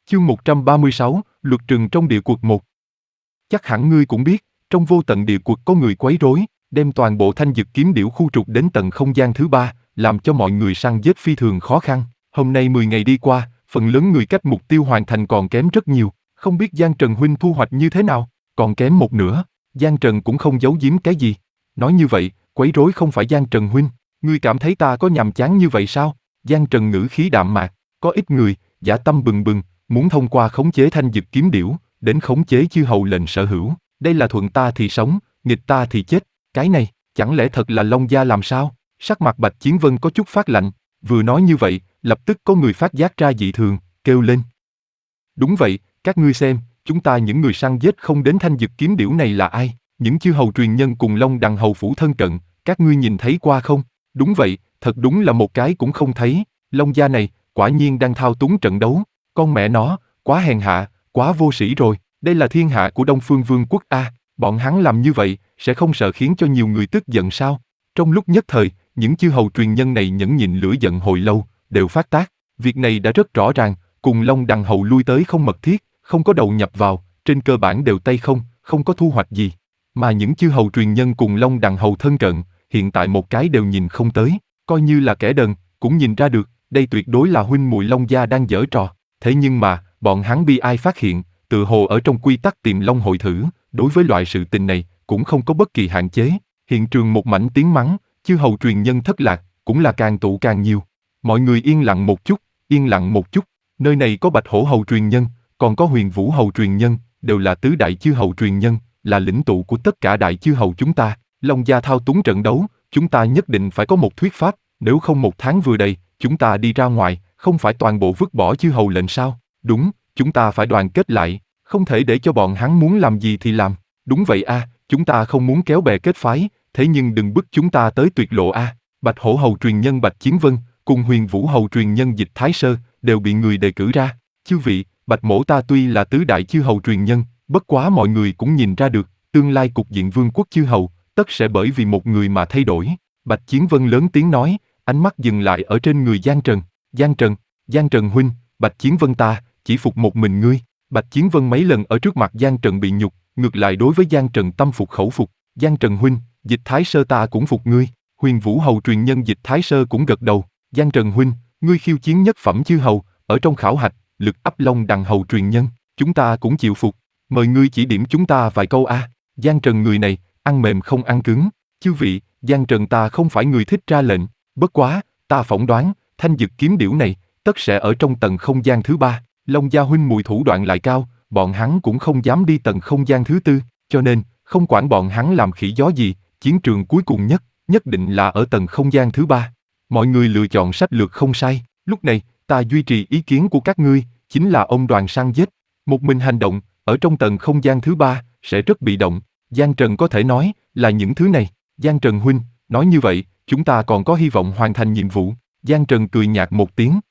Chương 136, Luật rừng trong địa quật 1. Chắc hẳn ngươi cũng biết, trong vô tận địa quật có người quấy rối, đem toàn bộ thanh dực kiếm điểu khu trục đến tận không gian thứ 3, làm cho mọi người săn giết phi thường khó khăn. Hôm nay 10 ngày đi qua, phần lớn người cách mục tiêu hoàn thành còn kém rất nhiều, không biết Giang Trần huynh thu hoạch như thế nào, còn kém một nửa. Giang Trần cũng không giấu giếm cái gì. Nói như vậy, quấy rối không phải Giang Trần huynh, ngươi cảm thấy ta có nhàm chán như vậy sao? Giang Trần ngữ khí đạm mạc, có ít người, dã tâm bừng bừng, muốn thông qua khống chế thanh dực kiếm điểu, đến khống chế chư hầu lệnh sở hữu. Đây là thuận ta thì sống, nghịch ta thì chết. Cái này, chẳng lẽ thật là Long Gia làm sao? Sắc mặt Bạch Chiến Vân có chút phát lạnh, vừa nói như vậy, lập tức có người phát giác ra dị thường, kêu lên. Đúng vậy, các ngươi xem, chúng ta những người săn giết không đến thanh dực kiếm điểu này là ai? Những chư hầu truyền nhân cùng Long Đằng hầu phủ thân cận, các ngươi nhìn thấy qua không? Đúng vậy, thật đúng là một cái cũng không thấy. Long Gia này, quả nhiên đang thao túng trận đấu. Con mẹ nó, quá hèn hạ, quá vô sĩ rồi. Đây là thiên hạ của Đông Phương Vương quốc a. Bọn hắn làm như vậy, sẽ không sợ khiến cho nhiều người tức giận sao? Trong lúc nhất thời, những chư hầu truyền nhân này nhẫn nhịn lửa giận hồi lâu, đều phát tác. Việc này đã rất rõ ràng, cùng Long Đằng hầu lui tới không mật thiết, không có đầu nhập vào, trên cơ bản đều tay không, không có thu hoạch gì. Mà những chư hầu truyền nhân cùng Long Đằng hầu thân cận, hiện tại một cái đều nhìn không tới, coi như là kẻ đần, cũng nhìn ra được, đây tuyệt đối là huynh muội Long Gia đang giở trò. Thế nhưng mà, bọn hắn bi ai phát hiện, tự hồ ở trong quy tắc tìm Long hội thử, đối với loại sự tình này, cũng không có bất kỳ hạn chế. Hiện trường một mảnh tiếng mắng, chư hầu truyền nhân thất lạc, cũng là càng tụ càng nhiều. Mọi người yên lặng một chút, yên lặng một chút. Nơi này có Bạch Hổ hầu truyền nhân, còn có Huyền Vũ hầu truyền nhân, đều là tứ đại chư hầu truyền nhân, là lĩnh tụ của tất cả đại chư hầu chúng ta. Long Gia thao túng trận đấu, chúng ta nhất định phải có một thuyết pháp, nếu không một tháng vừa đầy, chúng ta đi ra ngoài, không phải toàn bộ vứt bỏ chư hầu lệnh sao? Đúng, chúng ta phải đoàn kết lại, không thể để cho bọn hắn muốn làm gì thì làm. Đúng vậy a, chúng ta không muốn kéo bè kết phái, thế nhưng đừng bức chúng ta tới tuyệt lộ a. Bạch Hổ hầu truyền nhân Bạch Chiến Vân, cùng Huyền Vũ hầu truyền nhân Dịch Thái Sơ, đều bị người đề cử ra. Chư vị, Bạch mỗ ta tuy là tứ đại chư hầu truyền nhân, bất quá mọi người cũng nhìn ra được, tương lai cục diện vương quốc chư hầu, tất sẽ bởi vì một người mà thay đổi. Bạch Chiến Vân lớn tiếng nói, ánh mắt dừng lại ở trên người Giang Trần. Giang Trần huynh, Bạch Chiến Vân ta, chỉ phục một mình ngươi. Bạch Chiến Vân mấy lần ở trước mặt Giang Trần bị nhục, ngược lại đối với Giang Trần tâm phục khẩu phục. Giang Trần huynh, Dịch Thái Sơ ta cũng phục ngươi. Huyền Vũ hầu truyền nhân Dịch Thái Sơ cũng gật đầu. Giang Trần huynh, ngươi khiêu chiến nhất phẩm chư hầu, ở trong khảo hạch, lực áp Long Đằng hầu truyền nhân, chúng ta cũng chịu phục. Mời ngươi chỉ điểm chúng ta vài câu a. Giang Trần người này, ăn mềm không ăn cứng. Chư vị, Giang Trần ta không phải người thích ra lệnh, bất quá, ta phỏng đoán, thanh dực kiếm điểu này, tất sẽ ở trong tầng không gian thứ 3. Long Gia huynh mùi thủ đoạn lại cao, bọn hắn cũng không dám đi tầng không gian thứ 4, cho nên, không quản bọn hắn làm khỉ gió gì, chiến trường cuối cùng nhất định là ở tầng không gian thứ 3. Mọi người lựa chọn sách lược không sai, lúc này, ta duy trì ý kiến của các ngươi, chính là ông đoàn săn giết. Một mình hành động, ở trong tầng không gian thứ 3, sẽ rất bị động. Giang Trần có thể nói, là những thứ này. Giang Trần huynh, nói như vậy, chúng ta còn có hy vọng hoàn thành nhiệm vụ. Giang Trần cười nhạt một tiếng.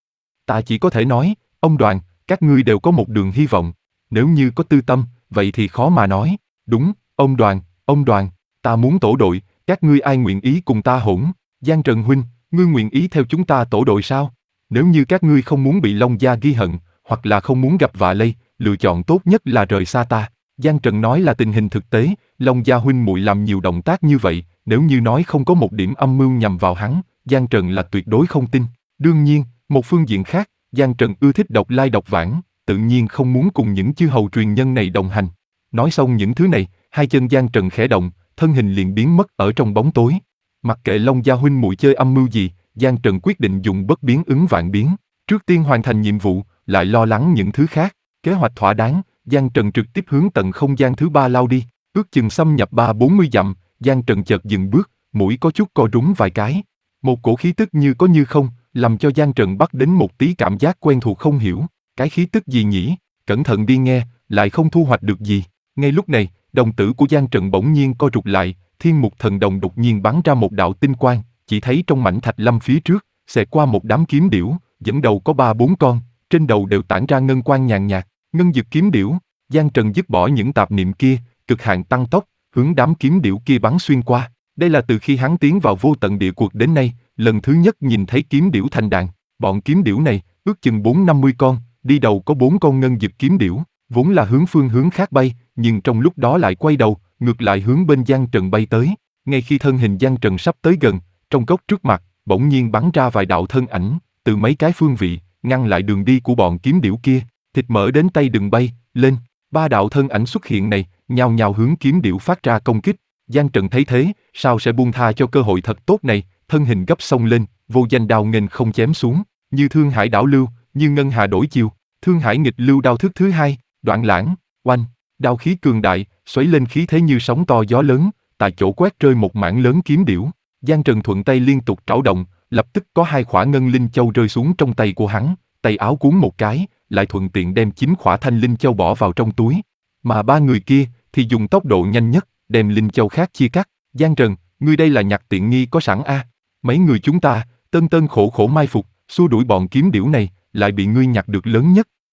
Ta chỉ có thể nói, ông đoàn, các ngươi đều có một đường hy vọng. Nếu như có tư tâm, vậy thì khó mà nói. Đúng, ông đoàn, ta muốn tổ đội, các ngươi ai nguyện ý cùng ta hỗn? Giang Trần huynh, ngươi nguyện ý theo chúng ta tổ đội sao? Nếu như các ngươi không muốn bị Long Gia ghi hận, hoặc là không muốn gặp vạ lây, lựa chọn tốt nhất là rời xa ta. Giang Trần nói là tình hình thực tế, Long Gia huynh muội làm nhiều động tác như vậy, nếu như nói không có một điểm âm mưu nhằm vào hắn, Giang Trần là tuyệt đối không tin. Đương nhiên, một phương diện khác, Giang Trần ưa thích độc lai độc vãng, tự nhiên không muốn cùng những chư hầu truyền nhân này đồng hành. Nói xong những thứ này, hai chân Giang Trần khẽ động, thân hình liền biến mất ở trong bóng tối. Mặc kệ Long Gia huynh muội chơi âm mưu gì, Giang Trần quyết định dùng bất biến ứng vạn biến. Trước tiên hoàn thành nhiệm vụ, lại lo lắng những thứ khác. Kế hoạch thỏa đáng, Giang Trần trực tiếp hướng tận không gian thứ 3 lao đi. Ước chừng xâm nhập 30-40 dặm, Giang Trần chợt dừng bước, mũi có chút co rúm vài cái. Một cổ khí tức như có như không, làm cho Giang Trần bắt đến một tí cảm giác quen thuộc không hiểu. Cái khí tức gì nhỉ? Cẩn thận đi nghe, lại không thu hoạch được gì. Ngay lúc này, đồng tử của Giang Trần bỗng nhiên co rụt lại, Thiên Mục Thần Đồng đột nhiên bắn ra một đạo tinh quang, chỉ thấy trong mảnh thạch lâm phía trước, xẹt qua một đám kiếm điểu, dẫn đầu có 3-4 con, trên đầu đều tản ra ngân quang nhàn nhạt, ngân dực kiếm điểu. Giang Trần dứt bỏ những tạp niệm kia, cực hạn tăng tốc, hướng đám kiếm điểu kia bắn xuyên qua. Đây là từ khi hắn tiến vào vô tận địa quật đến nay, lần thứ nhất nhìn thấy kiếm điểu thành đàn. Bọn kiếm điểu này, ước chừng 4-50 con, đi đầu có 4 con ngân dực kiếm điểu, vốn là hướng phương hướng khác bay, nhưng trong lúc đó lại quay đầu, ngược lại hướng bên Giang Trần bay tới. Ngay khi thân hình Giang Trần sắp tới gần, trong góc trước mặt, bỗng nhiên bắn ra vài đạo thân ảnh, từ mấy cái phương vị, ngăn lại đường đi của bọn kiếm điểu kia. Thịt mỡ đến tay đừng bay, lên. 3 đạo thân ảnh xuất hiện này, nhào nhào hướng kiếm điểu phát ra công kích. Giang Trần thấy thế, sao sẽ buông tha cho cơ hội thật tốt này, thân hình gấp xông lên, vô danh đao nghênh không chém xuống, như thương hải đảo lưu, như ngân hà đổi chiều. Thương hải nghịch lưu đao thức thứ 2, đoạn lãng, oanh, đao khí cường đại, xoáy lên khí thế như sóng to gió lớn, tại chỗ quét rơi một mảng lớn kiếm điểu. Giang Trần thuận tay liên tục trảo động, lập tức có 2 khỏa ngân linh châu rơi xuống trong tay của hắn, tay áo cuốn một cái, lại thuận tiện đem 9 khỏa thanh linh châu bỏ vào trong túi. Mà 3 người kia thì dùng tốc độ nhanh nhất, đem linh châu khác chia cắt. Giang Trần, ngươi đây là nhặt tiện nghi có sẵn a. Mấy người chúng ta, tân tân khổ khổ mai phục, xua đuổi bọn kiếm điểu này, lại bị ngươi nhặt được lớn nhất.